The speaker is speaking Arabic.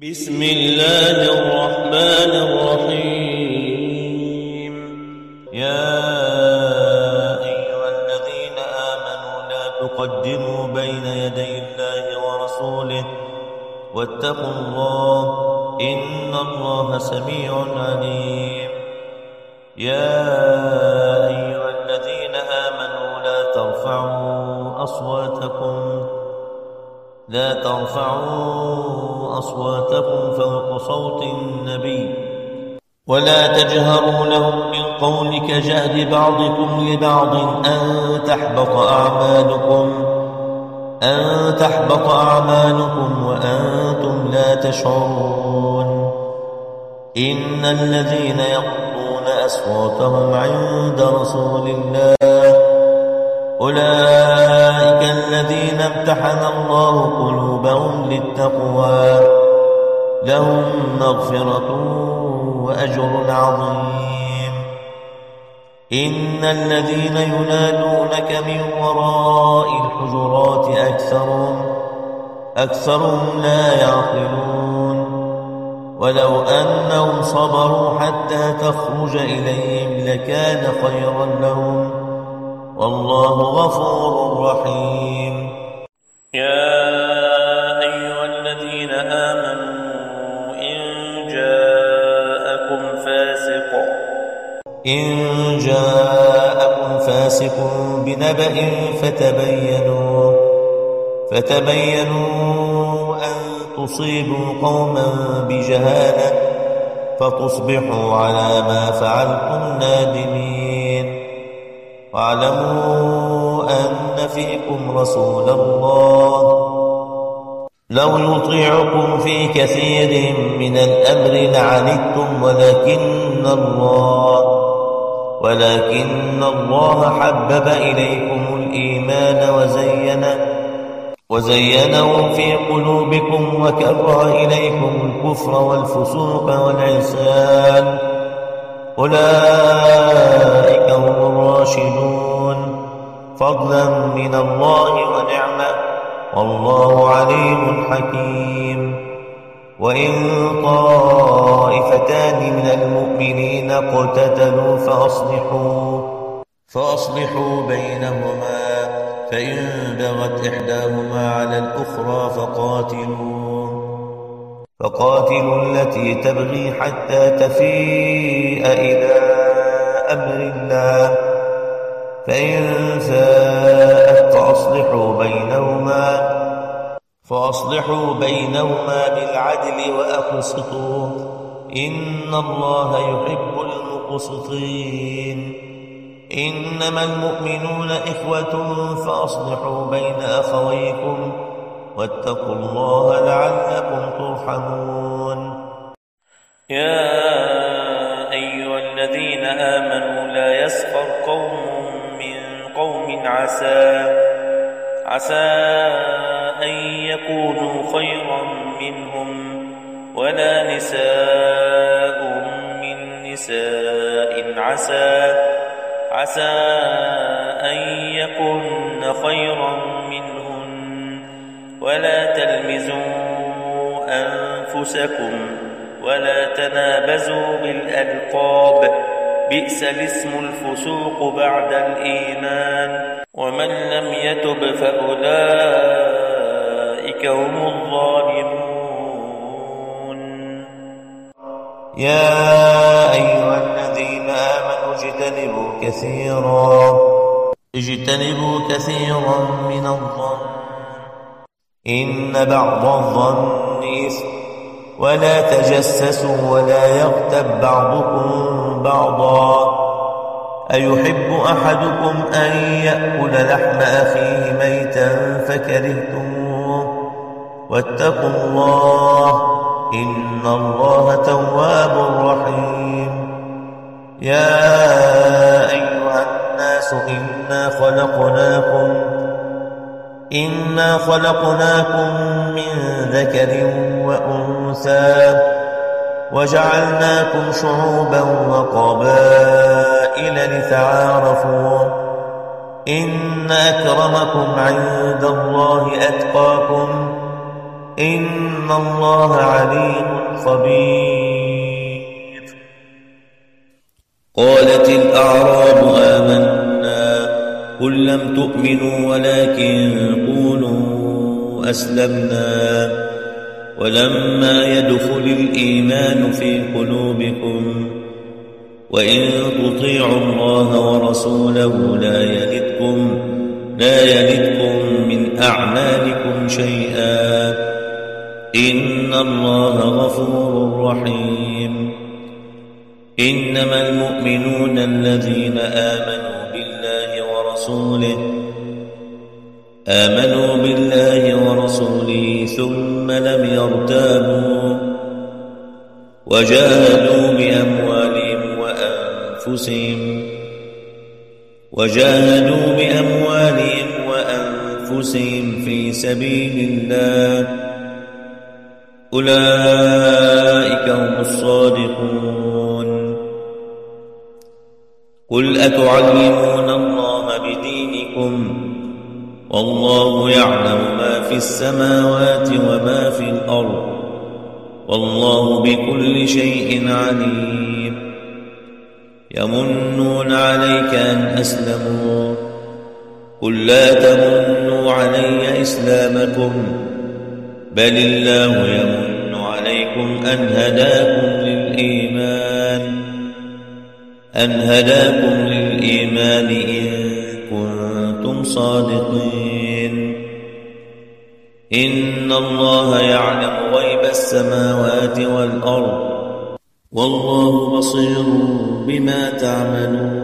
بسم الله الرحمن الرحيم. يا أيها الذين آمنوا لا تقدموا بين يدي الله ورسوله واتقوا الله إن الله سميع عليم. يا أيها الذين آمنوا لا ترفعوا أصواتكم فوق صوت النبي ولا تجهروا لهم بالقول كجهر بعضكم لبعض أن تحبط أعمالكم وأنتم لا تشعرون. إن الذين يغضون أصواتهم عند رسول الله أولئك الذين امتحن الله قلوبهم للتقوى لهم مغفرة وأجر عظيم. إن الذين ينادونك من وراء الحجرات أكثرهم لا يعقلون. ولو أنهم صبروا حتى تخرج إليهم لكان خيرا لهم والله غفور رحيم. يا أيها الذين آمنوا إن جاءكم فاسق بنبأ فتبينوا أن تصيبوا قوما بجهالة فتصبحوا على ما فعلتم نادمين. واعلموا أن فيكم رسول الله لو يطيعكم في كثير من الأمر لعنتم ولكن الله حبب إليكم الإيمان وزينه في قلوبكم وكره إليكم الكفر والفسوق والعصيان أولئك هم الراشدون فضلا من الله ونعمة والله عليم حكيم. وإن طائفتان من المؤمنين اقتتلوا فأصلحوا بينهما فإن بغت إحداهما على الأخرى فقاتلوا التي تبغي حتى تفيء إلى أمر الله فإن فاءت فأصلحوا بينهما بالعدل وأقسطوا إن الله يحب المقسطين. إنما المؤمنون إخوة فأصلحوا بين أخويكم واتقوا الله لعلكم ترحمون. يا أيها الذين آمنوا لا يسخر قوم من قوم عسى أن يكونوا خيرا منهم ولا نساء من نساء عسى أن يكن خيرا منهن ولا تلمزوا أنفسكم ولا تنابزوا بالألقاب بئس الاسم الفسوق بعد الإيمان ومن لم يتب فأولئك هم الظالمون. يا أيها الذين آمنوا اجتنبوا كثيرا من الظن إن بعض الظن إثم ولا تجسسوا ولا يغتب بعضكم بعضا أيحب أحدكم أن يأكل لحم أخيه ميتا فكرهتموه واتقوا الله إن الله تواب رحيم. يا أيها الناس إنا خلقناكم من ذكر وأنثى وجعلناكم شعوبا وقبائل لتعارفوا إن أكرمكم عند الله أتقاكم إن الله عليم خبير. قالت الأعراب آمنا قل لم تؤمنوا ولكن قولوا أسلمنا ولما يدخل الإيمان في قلوبكم وإن تطيعوا الله ورسوله لا يلدكم من أعمالكم شيئا إن الله غفور رحيم. إنما المؤمنون الذين آمنوا بالله ورسوله ثم لم يرتابوا وجاهدوا بأموالهم وأنفسهم في سبيل الله أولئك هم الصادقون. قل أتعلمون الله بدينكم والله يعلم ما في السماوات وما في الأرض والله بكل شيء عليم. يمنون عليك أن أسلموا قل لا تمنوا علي إسلامكم بل الله يمن عليكم أن هداكم للإيمان إن كنتم صادقين. إن الله يعلم غيب السماوات والأرض والله بصير بما تعملون.